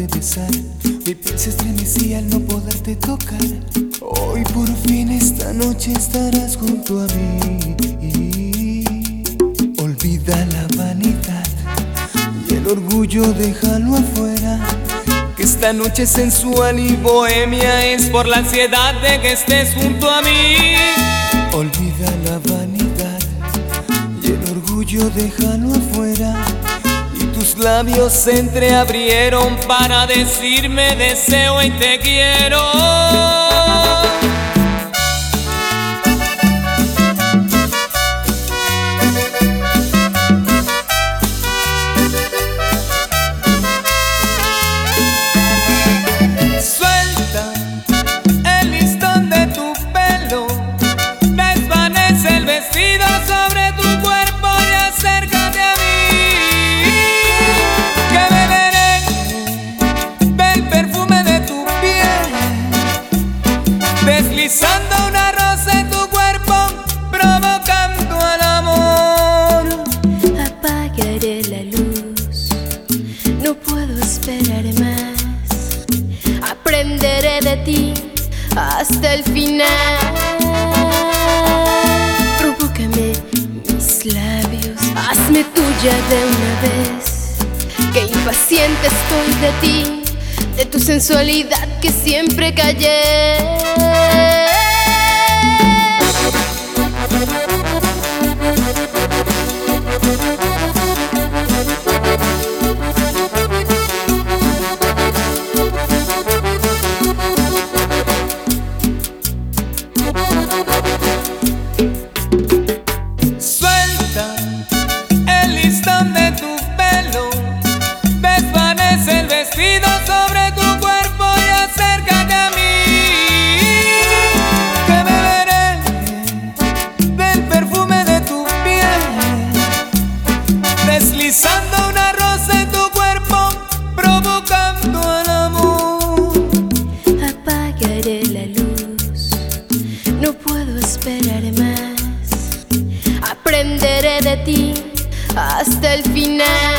de besar, mi piel se estremecía al no poderte tocar. Hoy por fin esta noche estarás junto a mí. Olvida la vanidad y el orgullo, déjalo afuera, que esta noche sensual y bohemia es por la ansiedad de que estés junto a mí. Olvida la vanidad y el orgullo, déjalo afuera, y tus labios se entreabrieron para decirme deseo y te quiero. Sobre tu cuerpo y acércate a mí, que beberé del perfume de tu piel, deslizando una rosa en tu cuerpo, provocando al amor. Apagaré la luz, no puedo esperar más. Aprenderé de ti hasta el final. Provócame mis labios, hazme tuya de una vez, que impaciente estoy de ti, de tu sensualidad que siempre callé. Sobre tu cuerpo y acércate a mí, que beberé del perfume de tu piel, deslizando una rosa en tu cuerpo, provocando al amor. Apagaré la luz, no puedo esperar más. Aprenderé de ti hasta el final.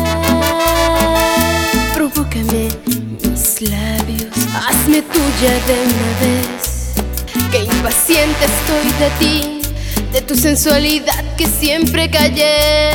Provócame mis labios, hazme tuya de una vez, que impaciente estoy de ti, de tu sensualidad que siempre callé.